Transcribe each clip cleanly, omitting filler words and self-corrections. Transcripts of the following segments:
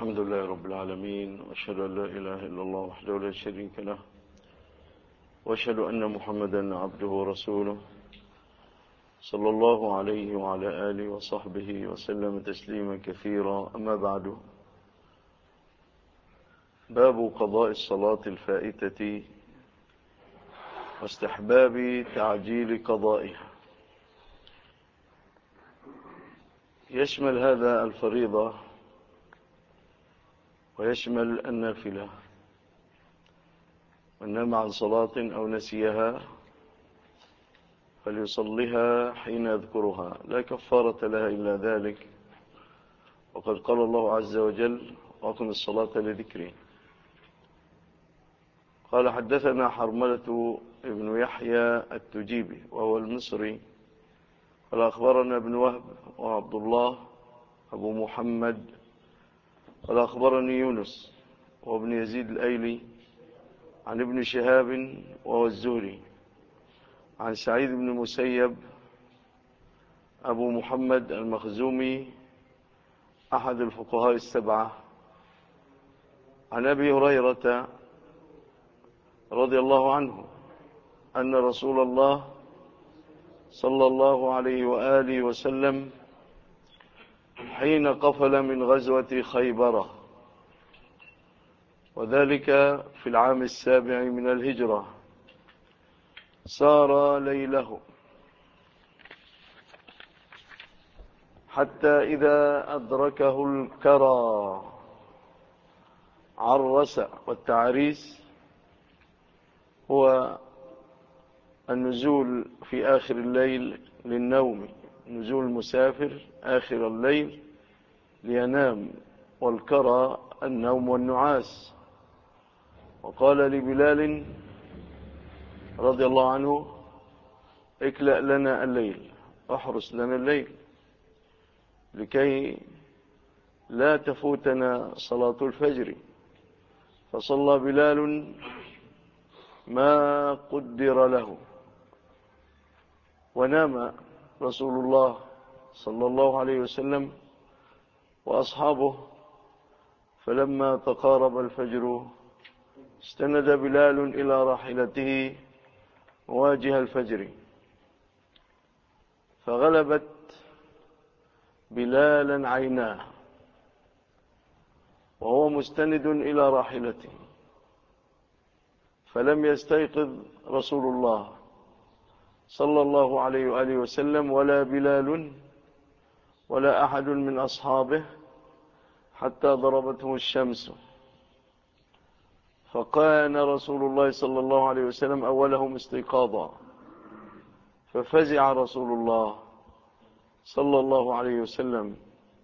الحمد لله رب العالمين، وأشهد أن لا إله إلا الله وحده لا شريك له، وأشهد أن محمدا عبده ورسوله صلى الله عليه وعلى آله وصحبه وسلم تسليما كثيرا. أما بعد، باب قضاء الصلاة الفائتة واستحباب تعجيل قضائها. يشمل هذا الفريضة ويشمل النافلة. من نام عن صلاة أو نسيها فليصلها حين يذكرها، لا كفارة لها إلا ذلك، وقد قال الله عز وجل: وأقم الصلاة لذكري. قال: حدثنا حرملة ابن يحيى التجيبي وهو المصري، قال: أخبرنا ابن وهب وعبد الله أبو محمد، قال: أخبرني يونس وابن يزيد الأيلي عن ابن شهاب وهو الزهري عن سعيد بن المسيب أبو محمد المخزومي أحد الفقهاء السبعة عن أبي هريرة رضي الله عنه أن رسول الله صلى الله عليه وآله وسلم حين قفل من غزوة خيبر، وذلك في العام 7 من الهجرة، سار ليله حتى إذا أدركه الكرى عرس. والتعريس هو النزول في آخر الليل للنوم، نزول المسافر آخر الليل لينام، والكرى النوم والنعاس. وقال لبلال رضي الله عنه: اكلأ لنا الليل، احرس لنا الليل لكي لا تفوتنا صلاة الفجر. فصلى بلال ما قدر له، ونام رسول الله صلى الله عليه وسلم وأصحابه. فلما تقارب الفجر استند بلال إلى راحلته مواجه الفجر، فغلبت بلالا عيناه وهو مستند إلى راحلته، فلم يستيقظ رسول الله صلى الله عليه وآله وسلم ولا بلال ولا أحد من أصحابه حتى ضربته الشمس. فكان رسول الله صلى الله عليه وسلم أولهم استيقاظا، ففزع رسول الله صلى الله عليه وسلم،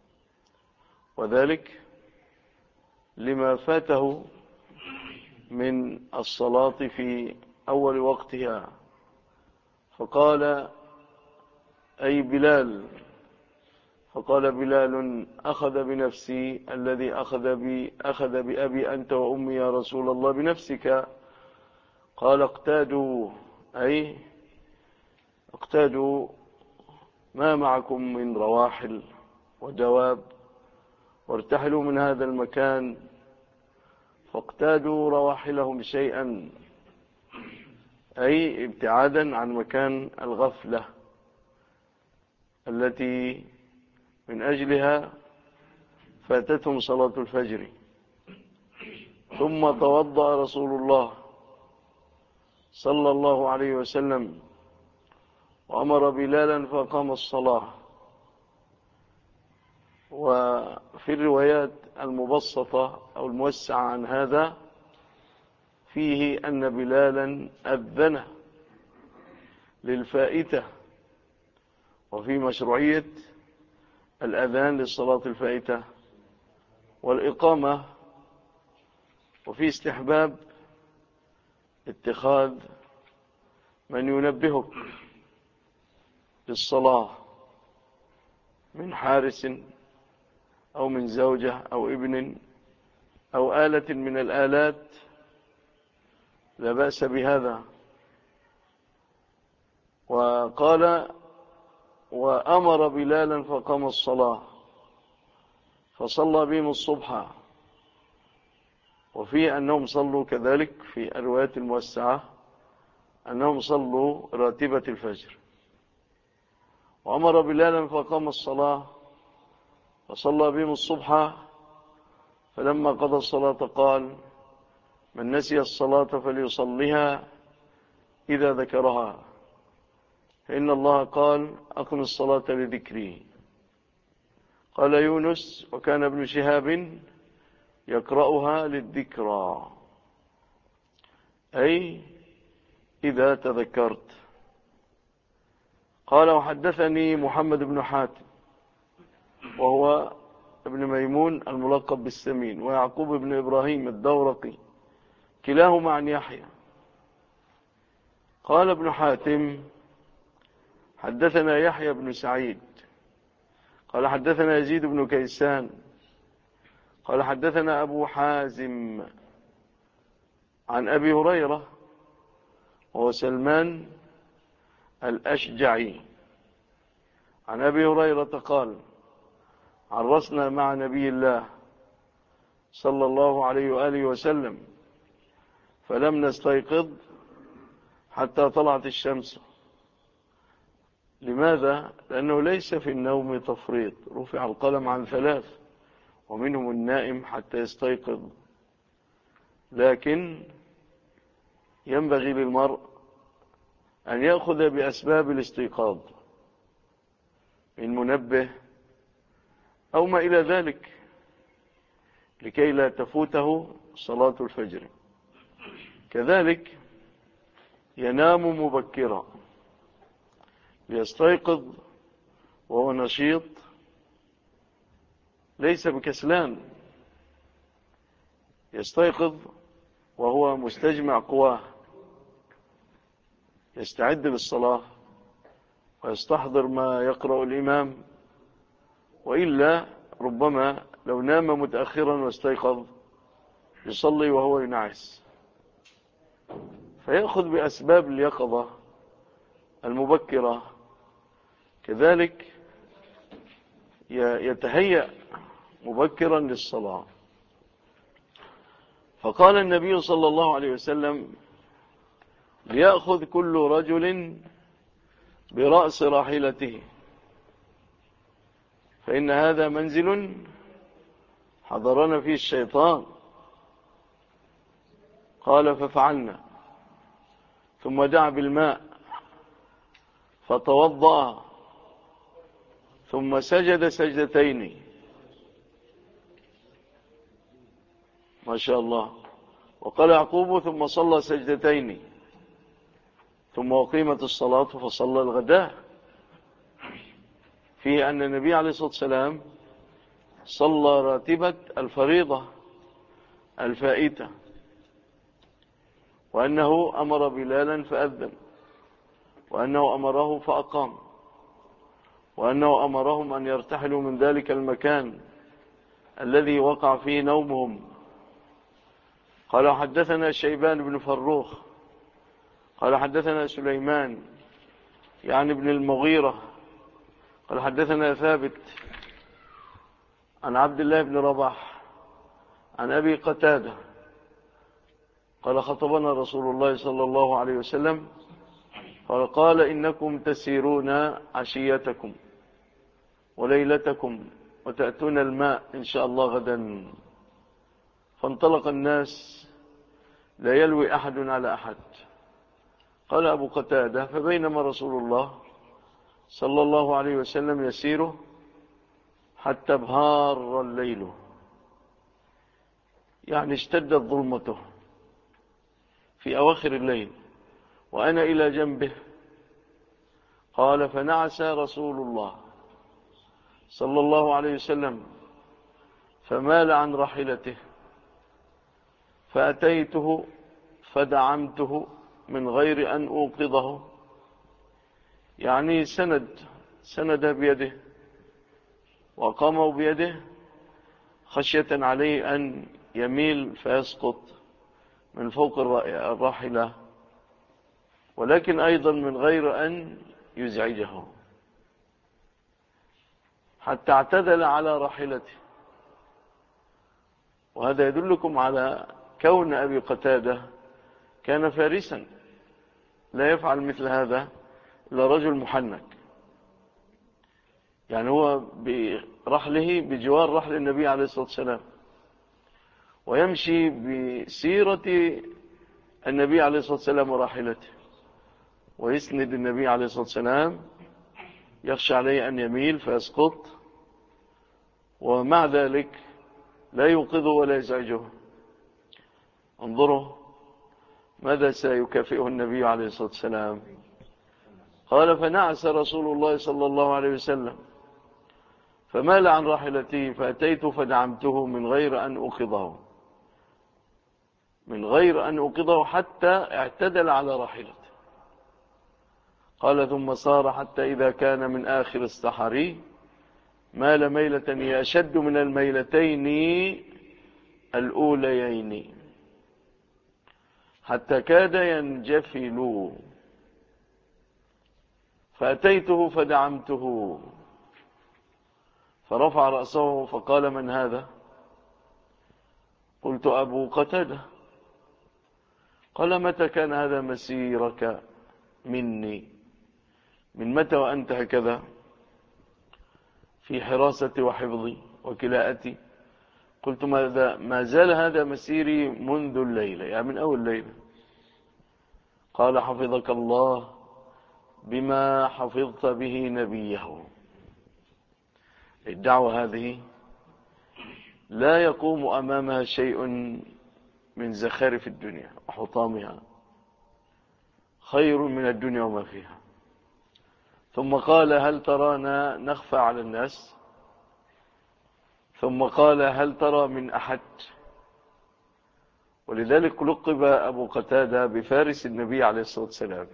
وذلك لما فاته من الصلاة في أول وقتها. فقال: أي بلال. فقال بلال: أخذ بنفسي الذي أخذ بأبي أنت وأمي يا رسول الله بنفسك. قال: اقتادوا، أي اقتادوا ما معكم من رواحل ودواب وارتحلوا من هذا المكان. فاقتادوا رواحلهم شيئا، أي ابتعادا عن مكان الغفلة التي من أجلها فاتتهم صلاة الفجر. ثم توضأ رسول الله صلى الله عليه وسلم وأمر بلالا فقام الصلاة. وفي الروايات المبسطة أو الموسعة عن هذا فيه أن بلالا أذن للفائتة، وفي مشروعية الأذان للصلاة الفائتة والإقامة، وفي استحباب اتخاذ من ينبهك للصلاة من حارس أو من زوجة أو ابن أو آلة من الآلات، لا بأس بهذا. وقال: وأمر بلالا فقام الصلاة، فصلى بهم الصبح وفي أنهم صلوا كذلك في الروايات الموسعة أنهم صلوا راتبة الفجر، وأمر بلالا فقام الصلاة فصلى بهم الصبح، فلما قضى الصلاة قال: من نسي الصلاة فليصليها إذا ذكرها، فإن الله قال: أقم الصلاة لذكري. قال يونس: وكان ابن شهاب يقرأها للذكرى، أي إذا تذكرت. قال: وحدثني محمد بن حاتم وهو ابن ميمون الملقب بالسمين، ويعقوب بن إبراهيم الدورقي، كلاهما عن يحيى. قال ابن حاتم: حدثنا يحيى بن سعيد قال حدثنا يزيد بن كيسان قال حدثنا أبو حازم عن أبي هريرة وهو سلمان الأشجعي، عن أبي هريرة قال: عرسنا مع نبي الله صلى الله عليه وآله وسلم فلم نستيقظ حتى طلعت الشمس. لماذا؟ لأنه ليس في النوم تفريط، رفع القلم عن 3 ومنهم النائم حتى يستيقظ، لكن ينبغي للمرء أن يأخذ بأسباب الاستيقاظ من منبه أو ما إلى ذلك لكي لا تفوته صلاة الفجر. كذلك ينام مبكرا ليستيقظ وهو نشيط، ليس بكسلان، يستيقظ وهو مستجمع قواه، يستعد للصلاة ويستحضر ما يقرأ الإمام، وإلا ربما لو نام متأخرا واستيقظ يصلي وهو ينعس. فيأخذ بأسباب اليقظة المبكرة، كذلك يتهيأ مبكرا للصلاة. فقال النبي صلى الله عليه وسلم: ليأخذ كل رجل برأس راحلته، فإن هذا منزل حضرنا فيه الشيطان. قال: ففعلنا، ثم دعا بالماء فتوضأ، ثم سجد سجدتين، ما شاء الله. وقال يعقوب: ثم صلى سجدتين، ثم أقيمت الصلاة فصلى الغداء، فيه أن النبي عليه الصلاة والسلام صلى راتبة الفريضة الفائتة، وأنه أمر بلالا فأذن، وأنه أمره فأقام، وأنه أمرهم أن يرتحلوا من ذلك المكان الذي وقع فيه نومهم. قال: حدثنا شيبان بن فروخ قال حدثنا سليمان يعني ابن المغيرة قال حدثنا ثابت عن عبد الله بن رباح عن أبي قتادة قال: خطبنا رسول الله صلى الله عليه وسلم قال: إنكم تسيرون عشيتكم وليلتكم وتأتون الماء إن شاء الله غدا. فانطلق الناس لا يلوي أحد على أحد. قال أبو قتادة: فبينما رسول الله صلى الله عليه وسلم يسير حتى ابهار الليل، يعني اشتدت ظلمته في أواخر الليل، وأنا إلى جنبه. قال: فنعس رسول الله صلى الله عليه وسلم فمال عن راحلته، فأتيته فدعمته من غير أن أوقظه، يعني سند بيده وقامه بيده خشية عليه أن يميل فيسقط من فوق الراحلة، ولكن أيضا من غير أن يزعجه، حتى اعتدل على راحلته. وهذا يدلكم على كون أبي قتادة كان فارسا، لا يفعل مثل هذا إلا رجل محنك. يعني هو برحله بجوار رحل النبي عليه الصلاة والسلام، ويمشي بسيرة النبي عليه الصلاة والسلام وراحلته، ويسند النبي عليه الصلاة والسلام، يخشى عليه أن يميل فيسقط، ومع ذلك لا يوقظه ولا يزعجه. انظروا ماذا سيكافئه النبي عليه الصلاة والسلام. قال: فنعس رسول الله صلى الله عليه وسلم فمال عن راحلته فأتيت فدعمته من غير أن أوقظه حتى اعتدل على راحلته. قال: ثم صار حتى إذا كان من آخر السحر مال ميلة هي أشد من الميلتين الأوليين حتى كاد ينجفل، فأتيته فدعمته فرفع رأسه فقال: من هذا؟ قلت: أبو قتادة. قال: متى كان هذا مسيرك مني؟ من متى وأنت هكذا في حراستي وحفظي وكلاءتي؟ قلت: ما زال هذا مسيري منذ الليلة، يعني من أول ليلة. قال: حفظك الله بما حفظت به نبيه. الدعوة هذه لا يقوم أمامها شيء من زخارف الدنيا وحطامها، خير من الدنيا وما فيها. ثم قال: هل ترانا نخفى على الناس؟ ثم قال: هل ترى من أحد؟ ولذلك لقب أبو قتادة بفارس النبي عليه الصلاة والسلام.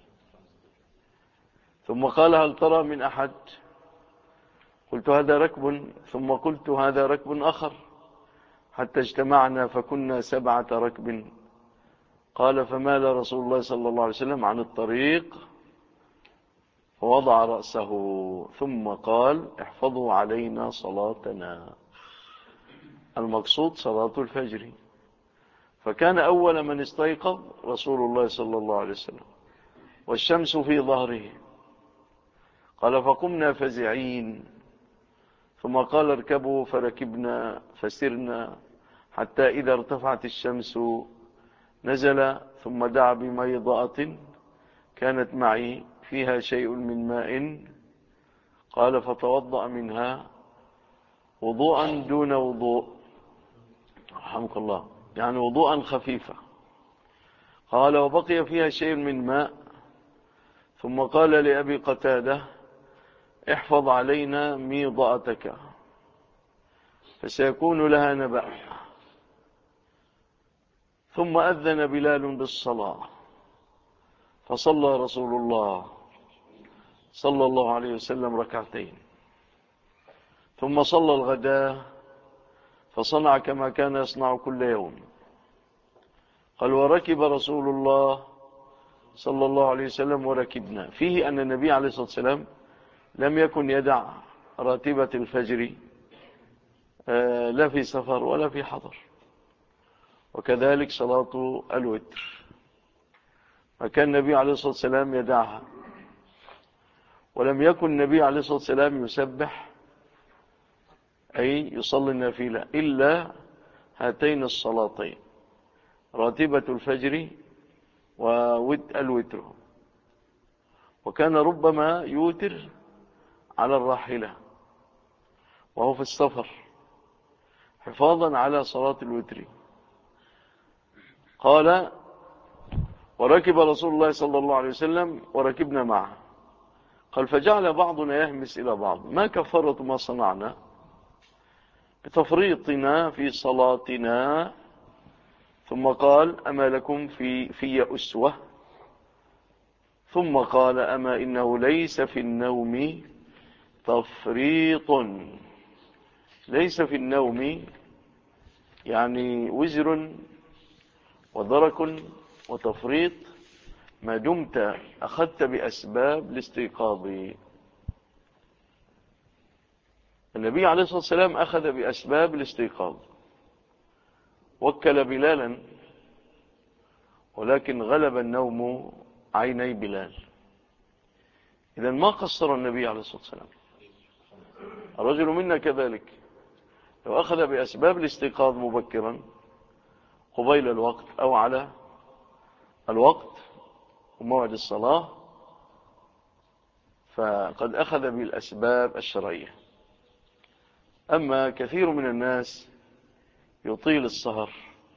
ثم قال: هل ترى من أحد؟ قلت: هذا ركب. ثم قلت: هذا ركب آخر، حتى اجتمعنا فكنا 7 ركب. قال: فمال رسول الله صلى الله عليه وسلم عن الطريق فوضع رأسه ثم قال: احفظوا علينا صلاتنا. المقصود صلاة الفجر. فكان أول من استيقظ رسول الله صلى الله عليه وسلم والشمس في ظهره. قال: فقمنا فزعين، ثم قال: اركبوا، فركبنا فسرنا حتى إذا ارتفعت الشمس نزل، ثم دعا بميضأة كانت معي فيها شيء من ماء. قال: فتوضأ منها وضوءا دون وضوء، رحمك الله، يعني وضوءا خفيفا. قال: وبقي فيها شيء من ماء. ثم قال لأبي قتادة: احفظ علينا ميضأتك فسيكون لها نبأ. ثم أذن بلال بالصلاة، فصلى رسول الله صلى الله عليه وسلم ركعتين، ثم صلى الغداء فصنع كما كان يصنع كل يوم. قال: وركب رسول الله صلى الله عليه وسلم وركبنا. فيه أن النبي عليه الصلاة والسلام لم يكن يدع راتبة الفجر لا في سفر ولا في حضر، وكذلك صلاة الوتر فكان النبي عليه الصلاة والسلام يدعها. ولم يكن النبي عليه الصلاة والسلام يسبح أي يصلي النافلة إلا هاتين الصلاتين، راتبة الفجر والوتر. وكان ربما يوتر على الراحلة وهو في السفر حفاظا على صلاة الوتر. قال: وركب رسول الله صلى الله عليه وسلم وركبنا معه. قال: فجعل بعضنا يهمس إلى بعض: ما كفرت ما صنعنا بتفريطنا في صلاتنا. ثم قال: أما لكم في أسوة؟ ثم قال: أما إنه ليس في النوم تفريط. ليس في النوم يعني وزر ودرك وتفريط ما دمت أخذت بأسباب الاستيقاظ. النبي عليه الصلاة والسلام أخذ بأسباب الاستيقاظ، وكل بلالا، ولكن غلب النوم عيني بلال. إذن ما قصر النبي عليه الصلاة والسلام. الرجل منا كذلك، لو أخذ بأسباب الاستيقاظ مبكرا قبيل الوقت أو على الوقت وموعد الصلاة فقد أخذ بالأسباب الشرعية. أما كثير من الناس يطيل السهر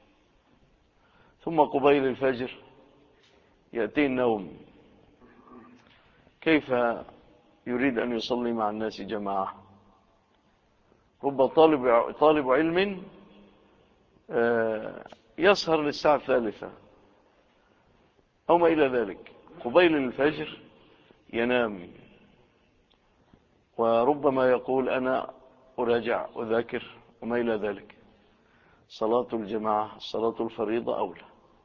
ثم قبيل الفجر يأتي النوم، كيف يريد أن يصلي مع الناس جماعة؟ رب طالب علم يسهر للساعة 3 أو ما إلى ذلك، قبيل الفجر ينام، وربما يقول أنا أراجع أذاكر وما إلى ذلك. صلاة الجماعة، صلاة الفريضة أولى.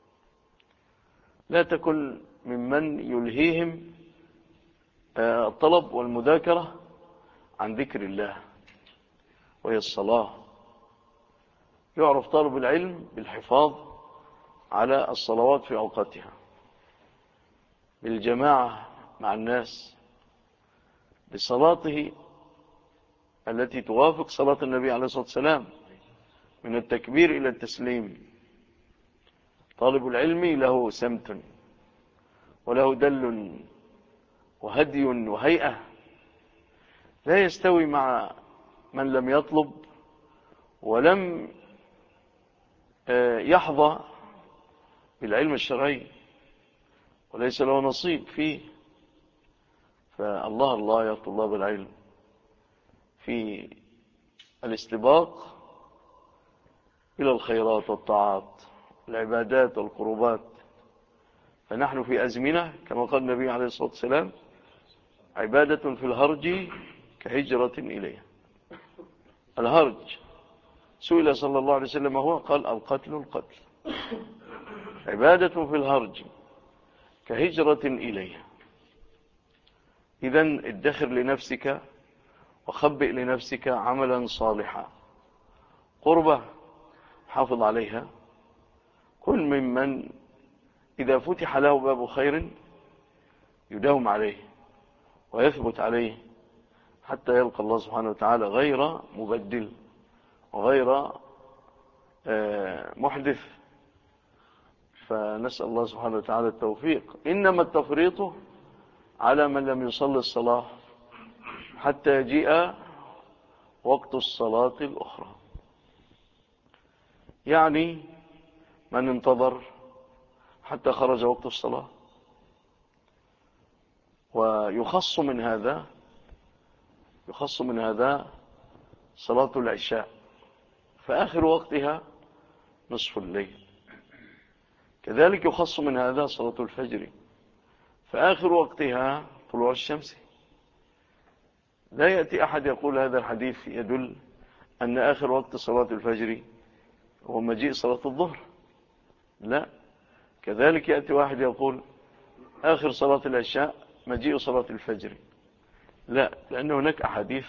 لا تكن ممن يلهيهم الطلب والمذاكرة عن ذكر الله وهي الصلاة. يعرف طالب العلم بالحفاظ على الصلوات في أوقاتها، بالجماعة مع الناس، بصلاته التي توافق صلاة النبي عليه الصلاة والسلام من التكبير إلى التسليم. طالب العلم له سمت وله دل وهدي وهيئة، لا يستوي مع من لم يطلب ولم يحظى بالعلم الشرعي وليس له نصيب فيه. فالله يا طلاب العلم في الاستباق إلى الخيرات والطاعات العبادات والقربات. فنحن في أزمنة كما قال النبي عليه الصلاة والسلام عبادة في الهرج كهجرة إليه. الهرج سئل صلى الله عليه وسلم هو قال القتل. عبادة في الهرج كهجرة إليه. إذن ادخر لنفسك وخبئ لنفسك عملا صالحا، قربة حافظ عليها. كل ممن إذا فتح له باب خير يداوم عليه ويثبت عليه حتى يلقى الله سبحانه وتعالى غير مبدل وغير محدث. فنسأل الله سبحانه وتعالى التوفيق. إنما التفريط على من لم يصلي الصلاة حتى يجيء وقت الصلاة الأخرى، يعني من انتظر حتى خرج وقت الصلاة. ويخص من هذا صلاة العشاء فآخر وقتها نصف الليل. كذلك يخص من هذا صلاة الفجر فآخر وقتها طلوع الشمس. لا يأتي أحد يقول هذا الحديث يدل أن آخر وقت صلاة الفجر هو مجيء صلاة الظهر، لا. كذلك يأتي واحد يقول آخر صلاة العشاء مجيء صلاة الفجر، لا، لأن هناك أحاديث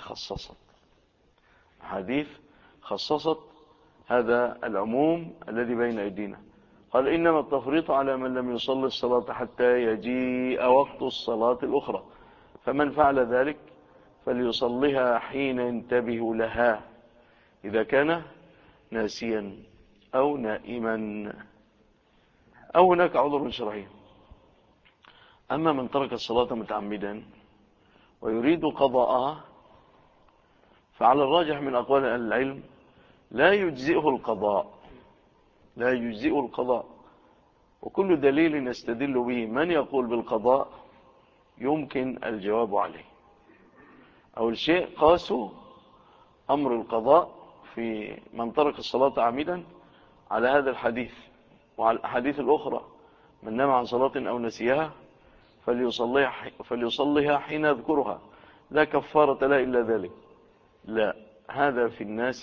خصصت هذا العموم الذي بين أيدينا. قال إنما التفريط على من لم يصلي الصلاة حتى يجيء وقت الصلاة الأخرى، فمن فعل ذلك فليصليها حين ينتبه لها إذا كان ناسيا أو نائما أو هناك عذر شرعي. أما من ترك الصلاة متعمدا ويريد قضاءها فعلى الراجح من أقوال أهل العلم لا يجزئه القضاء. وكل دليل يستدل به من يقول بالقضاء يمكن الجواب عليه. أول شيء قاسوا أمر القضاء في من ترك الصلاة عمدا على هذا الحديث وعلى الأحاديث الأخرى: من نام عن صلاة أو نسيها فليصليها حين يذكرها، لا كفارة لا إلا ذلك. لا، هذا في الناس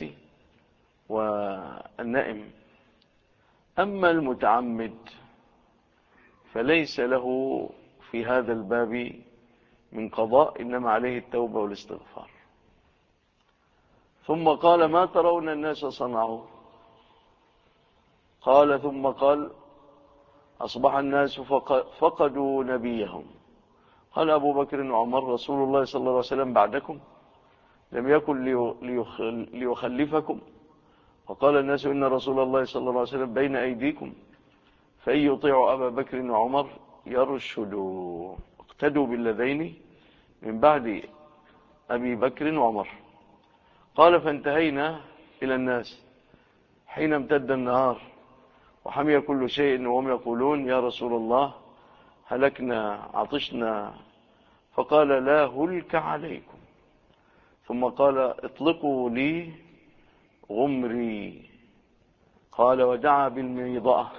والنائم. أما المتعمد فليس له في هذا الباب من قضاء، إنما عليه التوبة والاستغفار. ثم قال: ما ترون الناس صنعوا؟ قال ثم قال أصبح الناس فقدوا نبيهم. قال أبو بكر وعمر رسول الله صلى الله عليه وسلم بعدكم لم يكن ليخلفكم. وقال الناس إن رسول الله صلى الله عليه وسلم بين أيديكم فإن يطيعوا أبا بكر وعمر يرشدوا. اقتدوا بالذين من بعد أبي بكر وعمر. قال فانتهينا إلى الناس حين امتد النهار وحمي كل شيء وهم يقولون يا رسول الله هلكنا عطشنا. فقال لا هلك عليكم. ثم قال اطلقوا لي غمري. قال ودعا بالميضأة.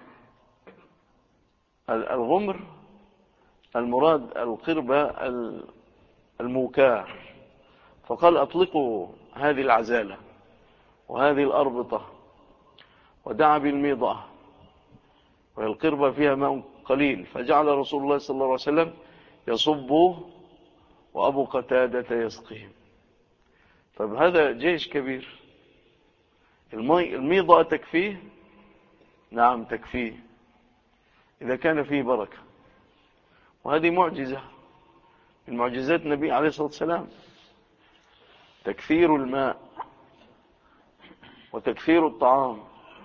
الغمر المراد القربة الموكاة. فقال أطلقوا هذه العزالة وهذه الأربطة. ودعا بالميضأة وهي القربة فيها ماء قليل. فجعل رسول الله صلى الله عليه وسلم يصب وأبو قتادة يسقيهم. طيب هذا جيش كبير. الميضأة تكفيه؟ نعم تكفيه إذا كان فيه بركة. وهذه معجزة من معجزات النبي عليه الصلاة والسلام، تكثير الماء وتكثير الطعام.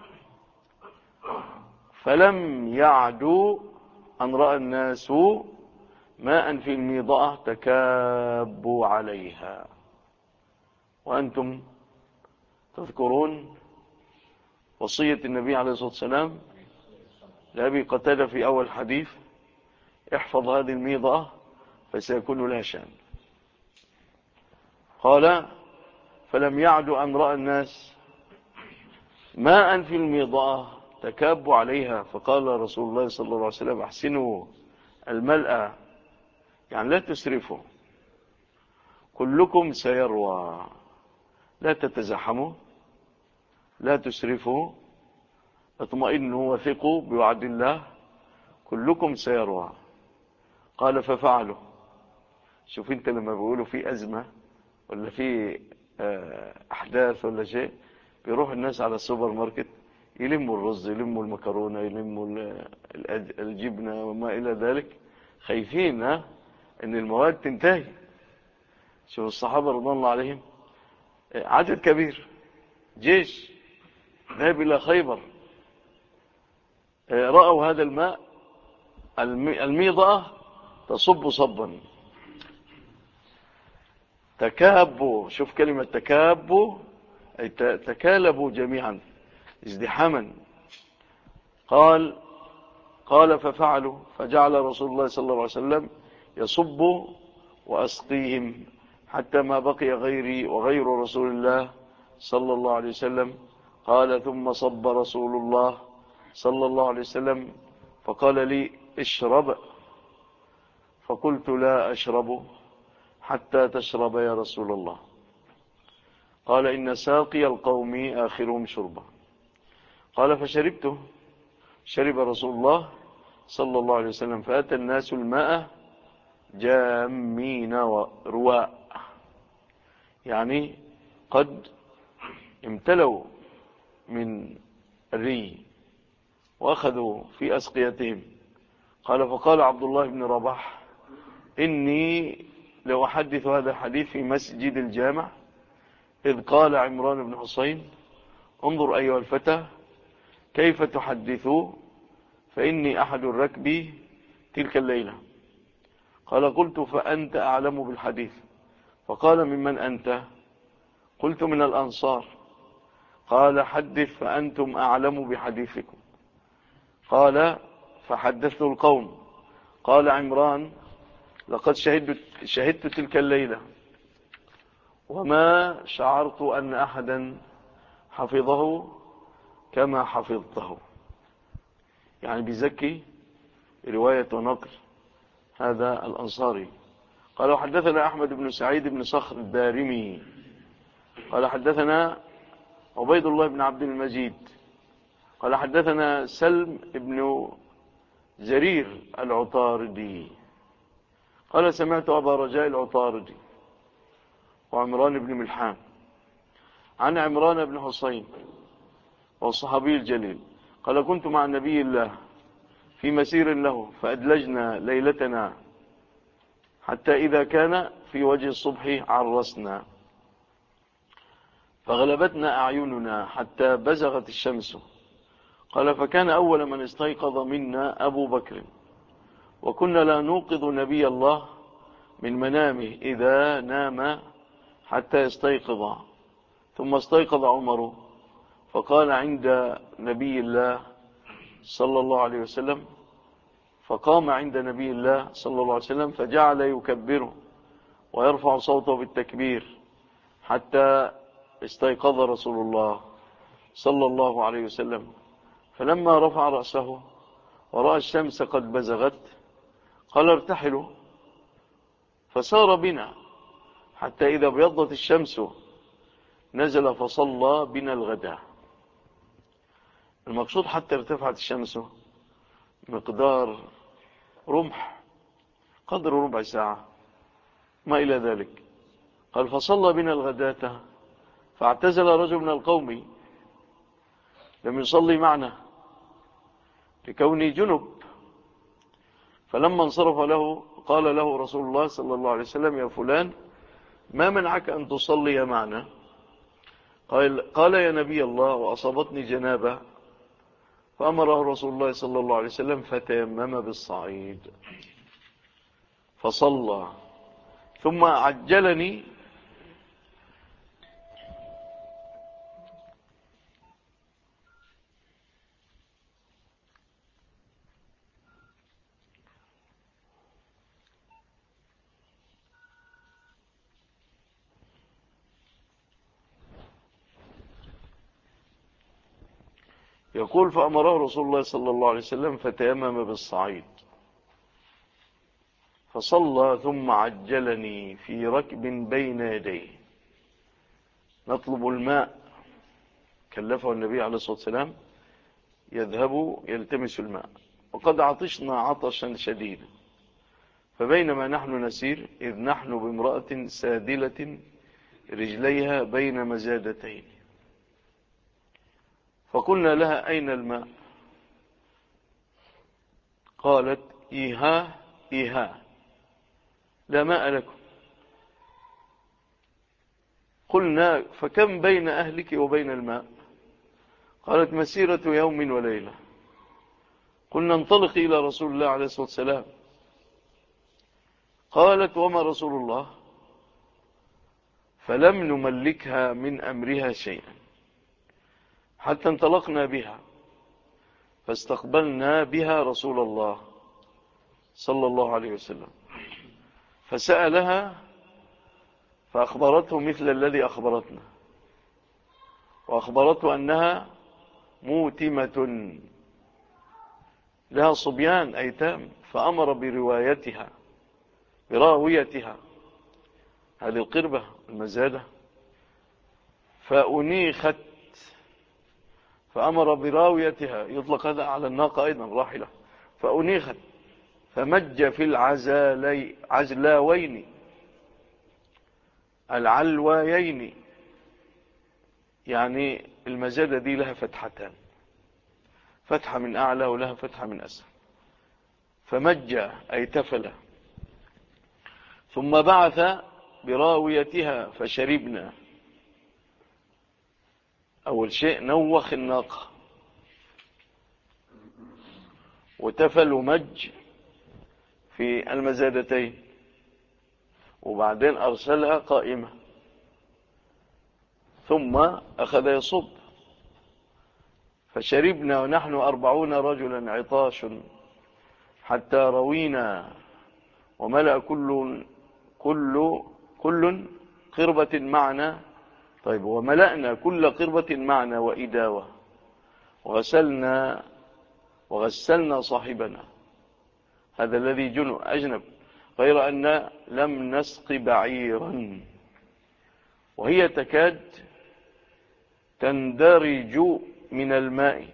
فلم يعدوا أن رأى الناس ماء في الميضأة تكابوا عليها. وأنتم تذكرون وصية النبي عليه الصلاة والسلام لأبي قتادة في أول حديث احفظ هذه الميضأة فسيكون لها شأن. قال فلم يعدوا أن رأى الناس ماء في الميضأة تكابوا عليها. فقال رسول الله صلى الله عليه وسلم احسنوا الملأ، يعني لا تسرفوا، كلكم سيروى، لا تتزحموا لا تسرفوا، اطمئنوا وثقوا بوعد الله، كلكم سيروى. قال ففعلوا. شوف انت لما بيقولوا في أزمة ولا في أحداث ولا شيء، بيروح الناس على السوبر ماركت يلموا الرز يلموا المكرونة يلموا الجبنة وما إلى ذلك، خايفين ان المواد تنتهي. شوف الصحابة رضوان الله عليهم عدد كبير، جيش ذهب إلى خيبر، رأوا هذا الماء الميضأة تصب صبا، تكابوا. شوف كلمة تكابوا أي تكالبوا جميعا ازدحاما. قال ففعلوا. فجعل رسول الله صلى الله عليه وسلم يصب وأسقيهم حتى ما بقي غيري وغير رسول الله صلى الله عليه وسلم. قال ثم صب رسول الله صلى الله عليه وسلم فقال لي اشرب. فقلت لا أشرب حتى تشرب يا رسول الله. قال إن ساقي القوم آخرهم شربا. قال فشربته. شرب رسول الله صلى الله عليه وسلم فأتى الناس الماء جامين ورواء، يعني قد امتلوا من الري وأخذوا في أسقيتهم. قال فقال عبد الله بن رباح إني لو أحدث هذا الحديث في مسجد الجامع إذ قال عمران بن حسين انظر أيها الفتى كيف تحدث فإني أحد الركب تلك الليلة. قال قلت فأنت أعلم بالحديث. فقال ممن أنت؟ قلت من الأنصار. قال حدث فأنتم أعلم بحديثكم. قال فحدثت القوم. قال عمران لقد شهدت تلك الليلة وما شعرت أن أحدا حفظه كما حفظته. يعني بيزكي رواية ونقل هذا الأنصاري. قال وحدثنا أحمد بن سعيد بن صخر الدارمي قال حدثنا عبيد الله بن عبد المجيد قال حدثنا سلم بن جرير العطاردي قال سمعت أبا رجاء العطاردي وعمران بن ملحان عن عمران بن حسين والصحابي الجليل قال كنت مع نبي الله في مسير له فأدلجنا ليلتنا حتى إذا كان في وجه الصبح عرسنا فغلبتنا أعيننا حتى بزغت الشمس. قال فكان أول من استيقظ منا أبو بكر، وكنا لا نوقظ نبي الله من منامه إذا نام حتى يستيقظ. ثم استيقظ عمر فقال عند نبي الله صلى الله عليه وسلم، فقام عند نبي الله صلى الله عليه وسلم فجعل يكبره ويرفع صوته بالتكبير حتى استيقظ رسول الله صلى الله عليه وسلم. فلما رفع رأسه ورأى الشمس قد بزغت قال ارتحلوا، فسار بنا حتى إذا ابيضت الشمس نزل فصلى بنا الغداء. المقصود حتى ارتفعت الشمس مقدار رمح، قدر ربع ساعة ما إلى ذلك. قال فصلى بنا الغداة فاعتزل رجل من القوم لم يصلي معنا لكونه جنب، فلما انصرف له قال له رسول الله صلى الله عليه وسلم يا فلان ما منعك أن تصلي معنا؟ قال يا نبي الله وأصابتني جنابة، فأمره رسول الله صلى الله عليه وسلم فتيمم بالصعيد فصلى ثم عجلني يقول فأمره رسول الله صلى الله عليه وسلم فتيمم بالصعيد فصلى ثم عجلني في ركب بين يديه نطلب الماء، كلفه النبي عليه الصلاة والسلام يذهب يلتمس الماء وقد عطشنا عطشا شديدا، فبينما نحن نسير إذ نحن بامرأة سادلة رجليها بين مزادتين، فقلنا لها أين الماء؟ قالت إيها إيها لا ماء لكم. قلنا فكم بين أهلك وبين الماء؟ قالت مسيرة يوم وليلة. قلنا انطلق إلى رسول الله عليه الصلاة والسلام. قالت وما رسول الله؟ فلم نملكها من أمرها شيئا حتى انطلقنا بها فاستقبلنا بها رسول الله صلى الله عليه وسلم، فسألها فأخبرته مثل الذي أخبرتنا، وأخبرته أنها موتمة لها صبيان أيتام، فأمر براويتها هذه القربة المزادة فأنيخت، فأمر براويتها يطلق هذا على الناقة أيضا راحلة، فأنيخت فمج في العزلاوين العلويين، يعني المزادة دي لها فتحتان، فتحة من أعلى ولها فتحة من أسفل، فمج أي تفل، ثم بعث براويتها فشربنا. أول شيء نوخ الناقة وتفل ومج في المزادتين، وبعدين أرسلها قائمة، ثم أخذ يصب، فشربنا ونحن 40 رجلا عطاش حتى روينا، وملأ كل قربة معنا. طيب وملأنا كل قربة معنا وإداوة وغسلنا صاحبنا هذا الذي أجنب، غير أن لم نسق بعيرا، وهي تكاد تندرج من الماء،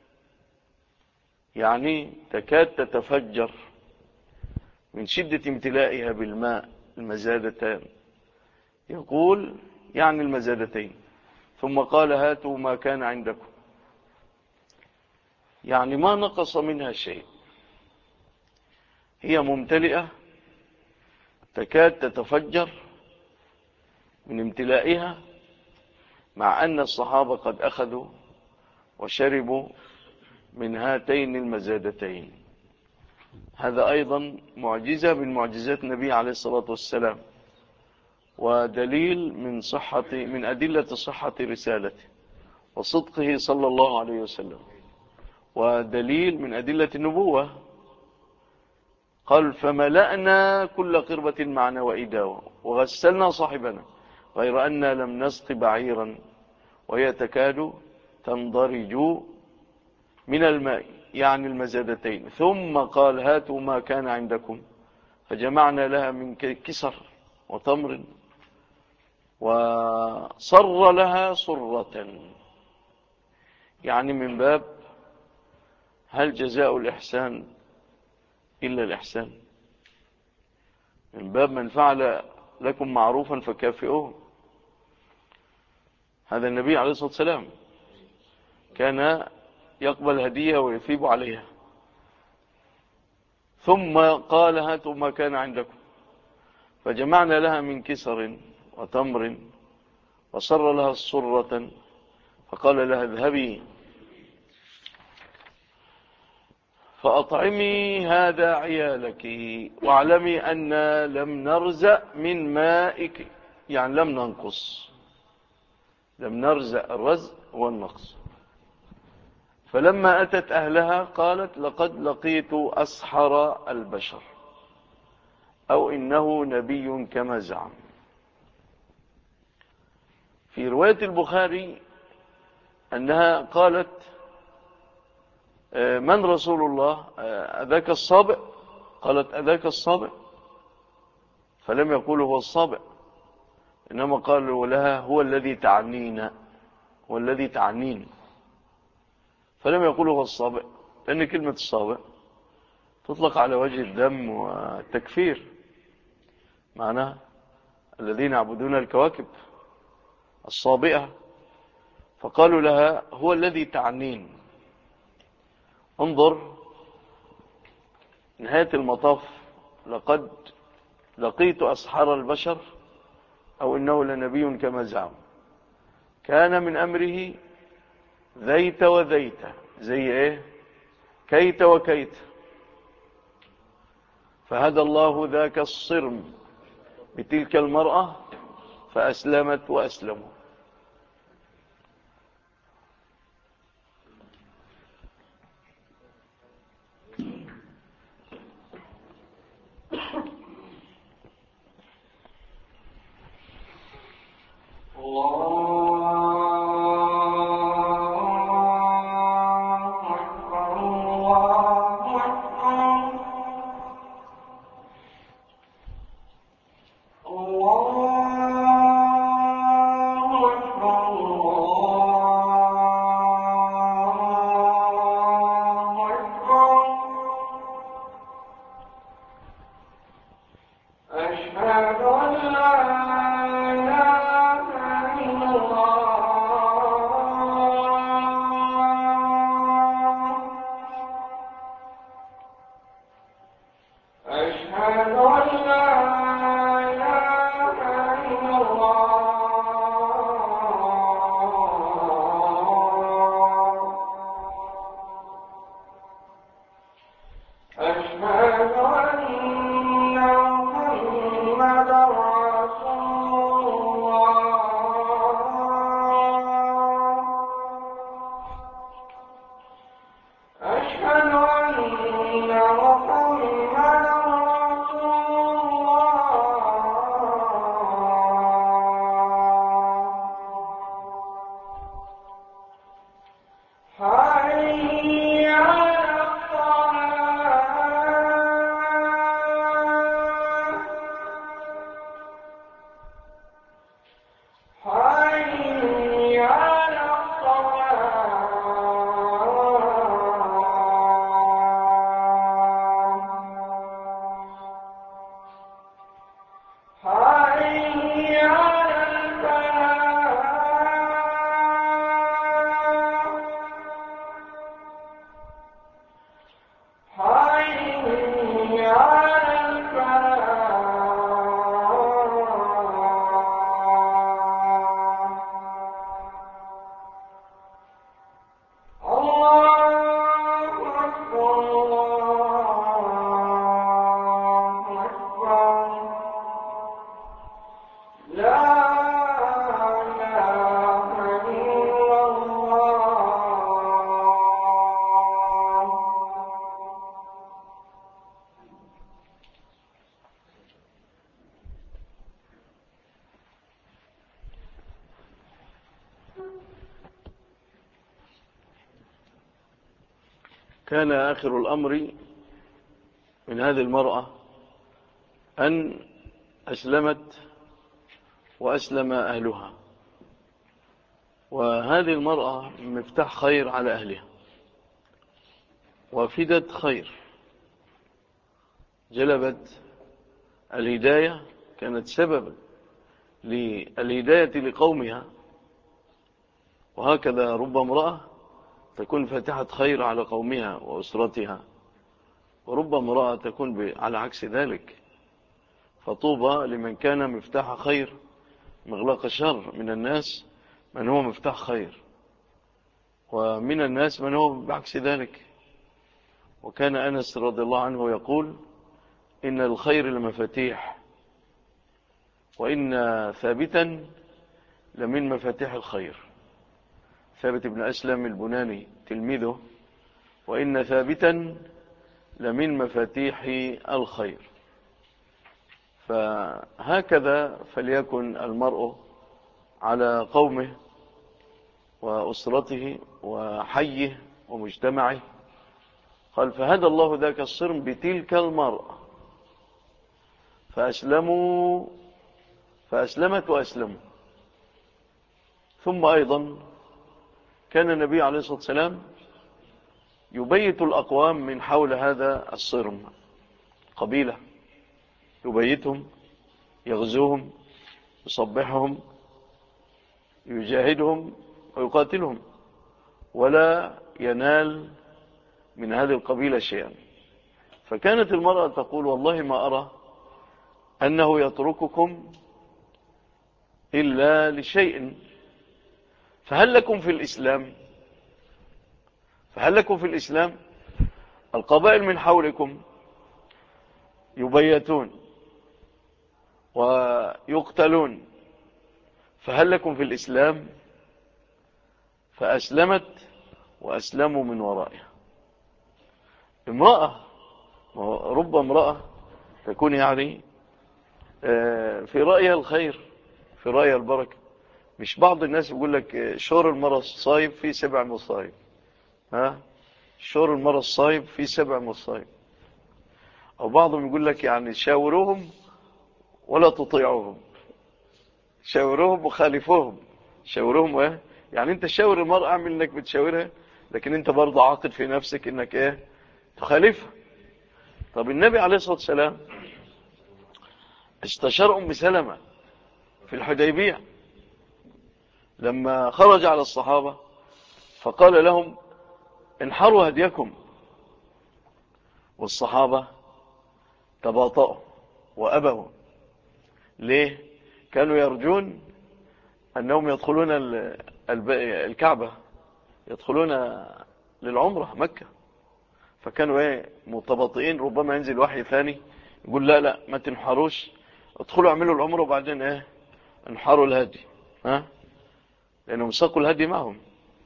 يعني تكاد تتفجر من شدة امتلائها بالماء المزادتان، يقول يعني المزادتين. ثم قال هاتوا ما كان عندكم، يعني ما نقص منها شيء، هي ممتلئة تكاد تتفجر من امتلائها، مع أن الصحابة قد أخذوا وشربوا من هاتين المزادتين. هذا أيضا معجزة من معجزات النبي عليه الصلاة والسلام، ودليل من أدلة صحة رسالته وصدقه صلى الله عليه وسلم، ودليل من أدلة النبوة. قال فملأنا كل قربة معنا وإداوة وغسلنا صاحبنا غير أننا لم نسق بعيرا وهي تكاد تنضرج من الماء، يعني المزادتين. ثم قال هاتوا ما كان عندكم، فجمعنا لها من كسر وتمر، وصر لها صرة، يعني من باب هل جزاء الإحسان إلا الإحسان، من باب من فعل لكم معروفا فكافئوه. هذا النبي عليه الصلاة والسلام كان يقبل هدية ويثيب عليها. ثم قال هاتوا ما كان عندكم، فجمعنا لها من كسر وتمر وصر لها الصرة، فقال لها اذهبي فأطعمي هذا عيالك واعلمي أن لم نرزق من مائك، يعني لم ننقص، لم نرزق، الرزق والنقص. فلما أتت أهلها قالت لقد لقيت أسحر البشر، أو إنه نبي كما زعم. في رواية البخاري أنها قالت من رسول الله؟ أذاك الصابئ؟ قالت أذاك الصابئ؟ فلم يقول هو الصابئ، إنما قالوا لها هو الذي تعنين، هو الذي تعنين. فلم يقول هو الصابئ، لأن كلمة الصابئ تطلق على وجه الدم والتكفير، معناها الذين يعبدون الكواكب الصابئة. فقالوا لها هو الذي تعنين. انظر نهاية المطاف، لقد لقيت أسحار البشر أو إنه لنبي كما زعم. كان من أمره ذيت وذيت، زي إيه؟ كيت وكيت. فهدى الله ذاك الصرم بتلك المرأة فأسلمت وأسلموا. كان آخر الأمر من هذه المرأة أن أسلمت وأسلم أهلها، وهذه المرأة مفتاح خير على أهلها وفدت خير، جلبت الهداية، كانت سببا للهداية لقومها. وهكذا رب امرأة تكون فاتحة خير على قومها وأسرتها، ورب امرأة تكون على عكس ذلك. فطوبى لمن كان مفتاح خير مغلق شر. من الناس من هو مفتاح خير، ومن الناس من هو بعكس ذلك. وكان أنس رضي الله عنه يقول: إن الخير لمفاتيح، وإن ثابتا لمن مفاتيح الخير. ثابت بن أسلم البناني تلميذه: وإن ثابتا لمن مفاتيح الخير. فهكذا فليكن المرء على قومه وأسرته وحيه ومجتمعه. قال: فهدى الله ذاك الصرم بتلك المرأة فأسلمت وأسلموا. ثم أيضا كان النبي عليه الصلاة والسلام يبيت الأقوام من حول هذا الصرم، قبيلة، يبيتهم، يغزوهم، يصبحهم، يجاهدهم ويقاتلهم، ولا ينال من هذه القبيلة شيئا. فكانت المرأة تقول: والله ما أرى أنه يترككم إلا لشيء، فهل لكم في الإسلام القبائل من حولكم يبيتون ويقتلون، فهل لكم في الإسلام؟ فأسلمت وأسلموا من ورائها. امرأة، رب امرأة تكون يعني في رأيها الخير، في رأيها البركة. مش بعض الناس يقول لك شهر المرأة الصايب فيه 7 مصايب. شهر المرأة الصايب فيه 7 مصايب. أو بعضهم يقول لك يعني شاوروهم ولا تطيعوهم، شاوروهم وخالفوهم. شاوروهم يعني انت شاور المرأة، اعمل انك بتشاورها، لكن انت برضه عاقد في نفسك انك تخالفها. طب النبي عليه الصلاة والسلام استشار أم سلمة في الحديبية لما خرج على الصحابة، فقال لهم: انحروا هديكم. والصحابة تباطؤوا وأبوا. ليه؟ كانوا يرجون أنهم يدخلون الكعبة، يدخلون للعمرة مكة، فكانوا متباطئين. ربما ينزل وحي ثاني يقول: لا لا، ما تنحروش، ادخلوا اعملوا العمرة وبعدين انحروا الهدي، لأنهم ساقوا الهدي معهم.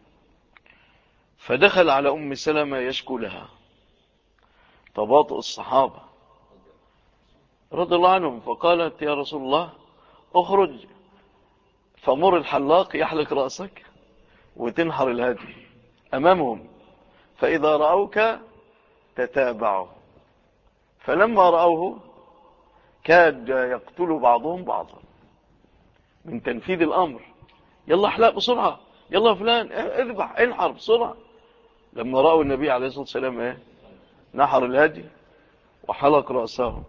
فدخل على أم سلمة يشكو لها تباطؤ الصحابة رضي الله عنهم، فقالت: يا رسول الله، اخرج فمر الحلاق يحلق رأسك وتنحر الهدي أمامهم، فإذا رأوك تتابعوا. فلما رأوه كاد يقتل بعضهم بعضا من تنفيذ الأمر. يلا احلق بسرعة، يلا فلان اذبح، انحر بسرعة. لما رأوا النبي عليه الصلاة والسلام نحر الهدي وحلق رأسه.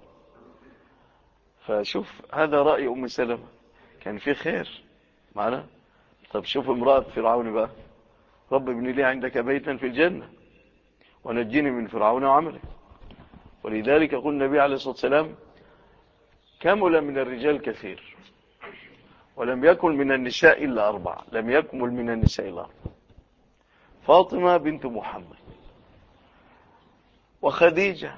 فشوف هذا رأي أم سلمة، كان فيه خير معنا. طب شوف امرأة فرعون بقى: رب ابن لي عندك بيتا في الجنة ونجيني من فرعون وعمله. ولذلك يقول النبي عليه الصلاة والسلام: كمل من الرجال كثير ولم يكن من النساء إلا 4. لم يكمل من النساء إلا 4: فاطمة بنت محمد، وخديجة،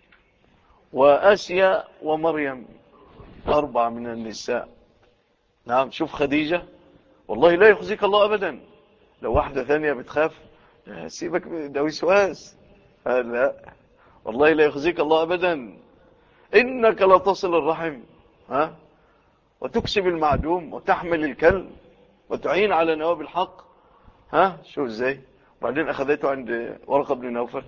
وآسيا، ومريم. 4 من النساء. نعم، شوف خديجة، والله لا يخزيك الله أبدا. لو واحدة ثانية بتخاف سيبك ده وسواس، لا والله لا يخزيك الله أبدا. إنك لا تصل الرحم وتكسب المعدوم وتحمل الكلب وتعين على نواب الحق. شوف ازاي. بعدين أخذته عند ورقة بن نوفل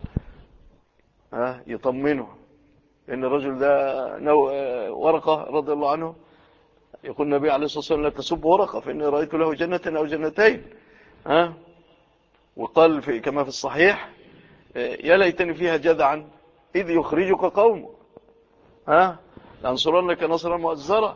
يطمنه إن الرجل ده ورقة رضي الله عنه يقول النبي عليه الصلاة والسلام لا تسب ورقة فإني رأيت له جنة أو جنتين. وقال كما في الصحيح يا ليتني فيها جذعا إذ يخرجك قومك لأنصرنك نصرا مؤزرا.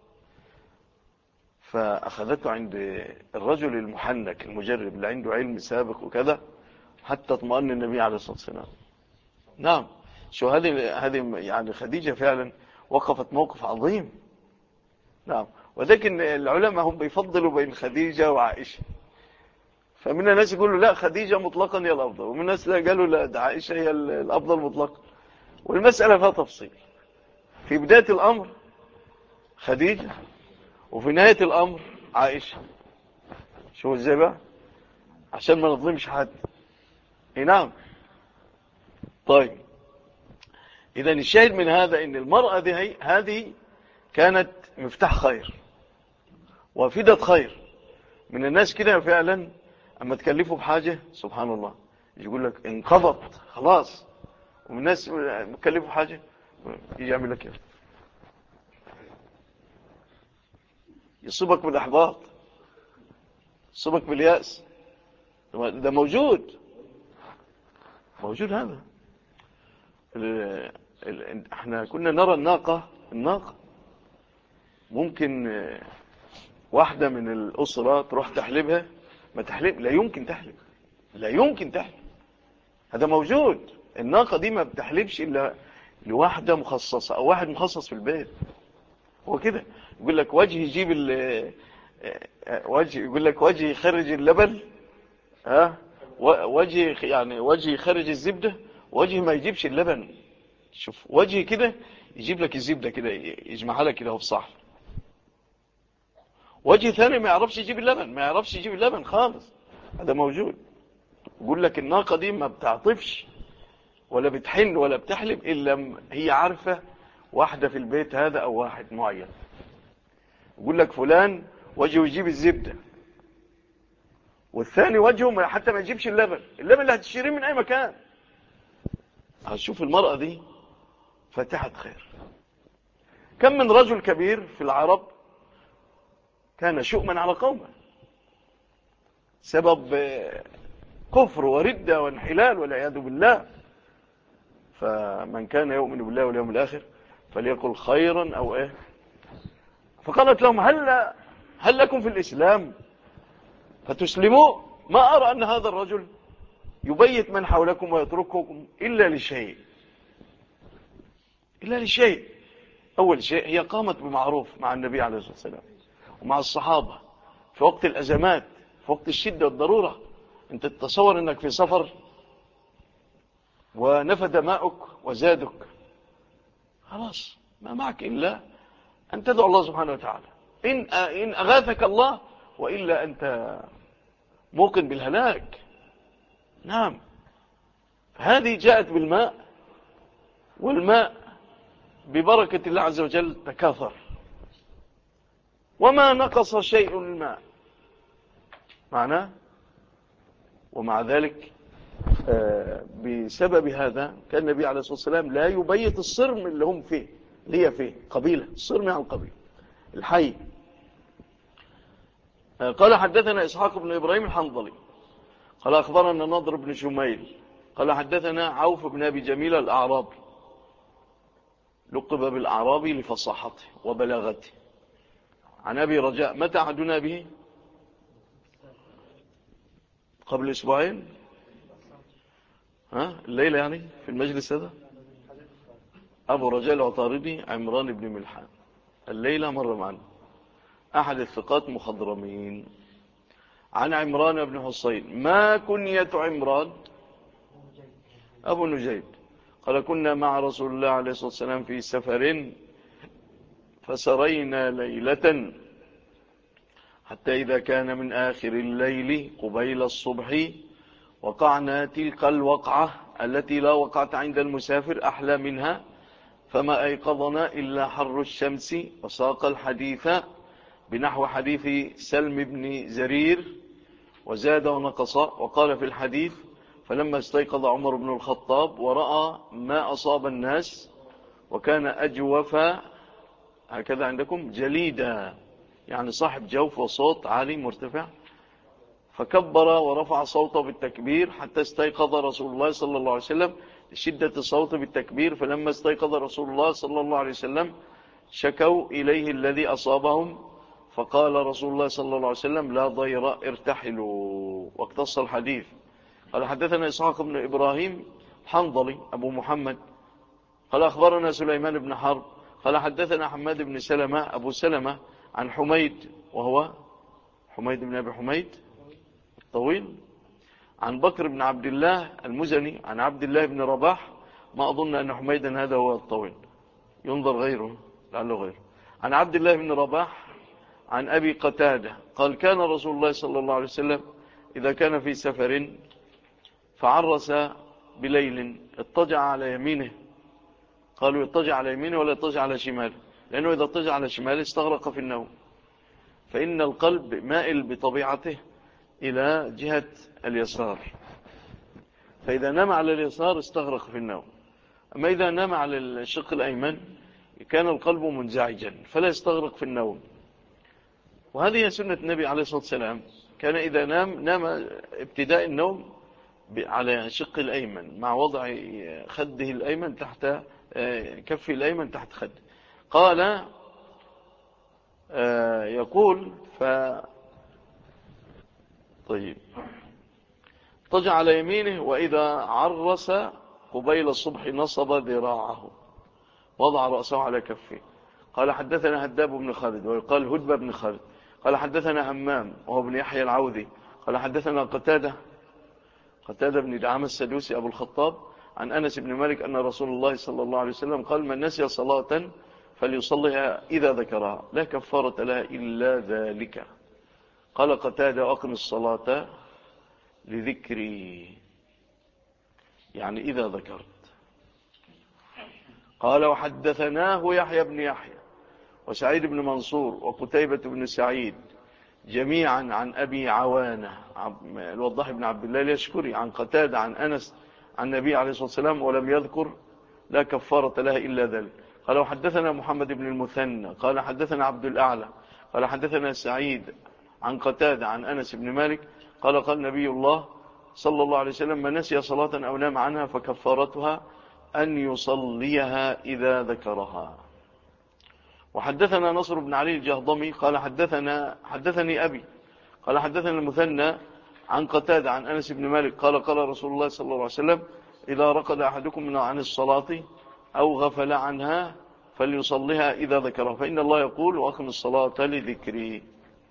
فأخذته عند الرجل المحنك المجرب اللي عنده علم سابق وكذا حتى اطمأن النبي عليه الصلاة والسلام. نعم، شو هذه يعني خديجة فعلا وقفت موقف عظيم. نعم، ولكن العلماء هم بيفضلوا بين خديجة وعائشة. فمن الناس يقولوا لا خديجة مطلقا هي الأفضل، ومن الناس لا قالوا لا ده عائشة هي الأفضل مطلقا. والمسألة فيها تفصيل. في بداية الأمر خديجة وفي نهاية الأمر عائشة. شو ازاي بقى عشان ما نظلمش حد. نعم. طيب إذا الشاهد من هذا إن المرأة هذه كانت مفتاح خير وفدة خير. من الناس كده فعلا أما تكلفوا بحاجة سبحان الله يقول لك انقضت خلاص، ومن الناس مكلفوا حاجة يجي يعمل لك يصيبك بالإحباط، يصيبك باليأس. ده موجود هذا. احنا كنا نرى الناقة ممكن واحدة من الأسرة تروح تحلبها ما تحلب، لا يمكن تحلب. هذا موجود. الناقة دي ما بتحلبش إلا لواحدة مخصصة أو واحد مخصص في البيت. هو كده يقول لك وجه يجيب يقول لك وجه يخرج اللبن وجه يخرج الزبدة، وجه ما يجيبش اللبن. شوف وجه كده يجيب لك الزبدة كده يجمعها لك كده في صحن. وجه ثاني ما يعرفش يجيب اللبن خالص. هذا موجود. يقول لك الناقة دي ما بتعطفش ولا بتحن ولا بتحلب إلا هي عارفة واحدة في البيت هذا أو واحد معين. يقول لك فلان وجهه يجيب الزبدة والثاني وجهه حتى ما يجيبش اللبن اللي هتشتريه من أي مكان. هتشوف المرأة دي فاتحة خير. كم من رجل كبير في العرب كان شؤما على قومه سبب كفر وردة وانحلال والعياذ بالله. فمن كان يؤمن بالله واليوم الآخر فليقل خيرا أو فقالت لهم هل لكم في الإسلام فتسلموا؟ ما أرى أن هذا الرجل يبيت من حولكم ويترككم إلا لشيء. أول شيء هي قامت بمعروف مع النبي عليه الصلاة والسلام ومع الصحابة في وقت الأزمات، في وقت الشدة والضرورة. أنت تتصور أنك في سفر ونفد ماؤك وزادك، خلاص ما معك إلا أن تدعو الله سبحانه وتعالى إن أغاثك الله، وإلا أنت موقن بالهلاك. نعم. هذه جاءت بالماء، والماء ببركة الله عز وجل تكاثر وما نقص شيء الماء معناه. ومع ذلك بسبب هذا كان النبي عليه الصلاة والسلام لا يبيت الصرم اللي هم فيه، اللي هي فيه قبيلة الصرم عن قبيلة الحي. قال حدثنا إسحاق بن إبراهيم الحنظلي قال أخبرنا نضر بن شميل قال حدثنا عوف بن أبي جميل الأعرابي، لقب بالأعرابي لفصاحته وبلاغته، عن أبي رجاء. متى عدنا به؟ قبل أسبوعين، الليلة يعني في المجلس هذا. أبو رجاء العطاردي عمران بن ملحان، الليلة مرة معنا، أحد الثقات مخضرمين. عن عمران بن حسين. ما كنية عمران؟ أبو نجيد. قال كنا مع رسول الله عليه الصلاة والسلام في سفر فسرينا ليلة حتى إذا كان من آخر الليل قبيل الصبح وقعنا تلك الوقعة التي لا وقعت عند المسافر أحلى منها، فما أيقظنا إلا حر الشمس. وساق الحديث بنحو حديث سلم بن زرير وزاد ونقص. وقال في الحديث: فلما استيقظ عمر بن الخطاب ورأى ما أصاب الناس وكان أجوف، هكذا عندكم، جليدا، يعني صاحب جوف وصوت عالي مرتفع، فكبر ورفع صوته بالتكبير حتى استيقظ رسول الله صلى الله عليه وسلم لشدة الصوت بالتكبير. فلما استيقظ رسول الله صلى الله عليه وسلم شكوا إليه الذي أصابهم، فقال رسول الله صلى الله عليه وسلم: لا ضير، ارتحلوا. واقتص الحديث. قال: حدثنا إسحاق بن إبراهيم حنظلي أبو محمد قال: أخبرنا سليمان بن حرب قال: حدثنا حماد بن سلمة أبو سلمة عن حميد، وهو حميد بن أبي حميد الطويل، عن بكر بن عبد الله المزني عن عبد الله بن رباح. ما أظن أن حميدا هذا هو الطويل، ينظر غيره، لعله غيره. عن عبد الله بن رباح عن أبي قتادة قال: كان رسول الله صلى الله عليه وسلم إذا كان في سفر فعرس بليل اضطجع على يمينه. قالوا: يضطجع على يمينه ولا يضطجع على شماله؟ لأنه إذا اضطجع على شماله استغرق في النوم، فإن القلب مائل بطبيعته إلى جهة اليسار، فإذا نام على اليسار استغرق في النوم. أما إذا نام على الشق الأيمن كان القلب منزعجا فلا يستغرق في النوم. وهذه سنة النبي عليه الصلاة والسلام، كان إذا نام ابتداء النوم على شق الأيمن مع وضع خده الأيمن تحت كفه الأيمن تحت خده. قال يقول طيب اضطجع على يمينه، وإذا عرس قبيل الصبح نصب ذراعه وضع رأسه على كفه. قال: حدثنا هداب بن خالد، ويقال هدبة بن خالد، قال: حدثنا همام وهو ابن يحيى العوذي قال: حدثنا قتادة بن دعامة السدوسي أبو الخطاب عن أنس بن مالك أن رسول الله صلى الله عليه وسلم قال: من نسي صلاة فليصليها إذا ذكرها، لا كفارة لها إلا ذلك. قال قتادة: أقم الصلاة لذكري، يعني إذا ذكرت. قال: وحدثناه يحيى بن يحيى وسعيد بن منصور وقتيبة بن سعيد جميعا عن أبي عوانة الوضاح بن عبد الله اليشكري عن قتادة عن أنس عن النبي عليه الصلاة والسلام، ولم يذكر لا كفارة لها إلا ذلك. قال: وحدثنا محمد بن المثنى قال: حدثنا عبد الأعلى قال: حدثنا سعيد عن قتادة عن أنس بن مالك قال: قال نبي الله صلى الله عليه وسلم: من نسي صلاة أو نام عنها فكفارتها أن يصليها إذا ذكرها. وحدثنا نصر بن علي الجهضمي قال: حدثني أبي قال: حدثنا المثنى عن قتادة عن أنس بن مالك قال: قال رسول الله صلى الله عليه وسلم: إذا رقد أحدكم عن الصلاة أو غفل عنها فليصليها إذا ذكرها، فإن الله يقول: وأقم الصلاة لذكري.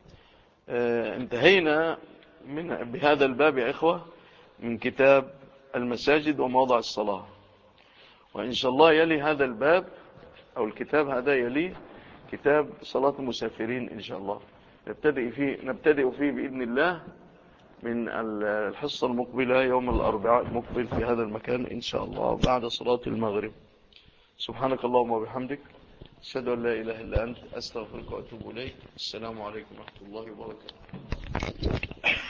انتهينا بهذا الباب يا إخوة من كتاب المساجد ومواضع الصلاة، وإن شاء الله يلي هذا الباب أو الكتاب هذا يلي كتاب صلاة المسافرين إن شاء الله، نبتدئ فيه بإذن الله من الحصة المقبلة يوم الأربعاء المقبل في هذا المكان إن شاء الله بعد صلاة المغرب. سبحانك اللهم وبحمدك، أشهد أن لا إله إلا أنت، أستغفرك وأتوب إليك. السلام عليكم ورحمة الله وبركاته.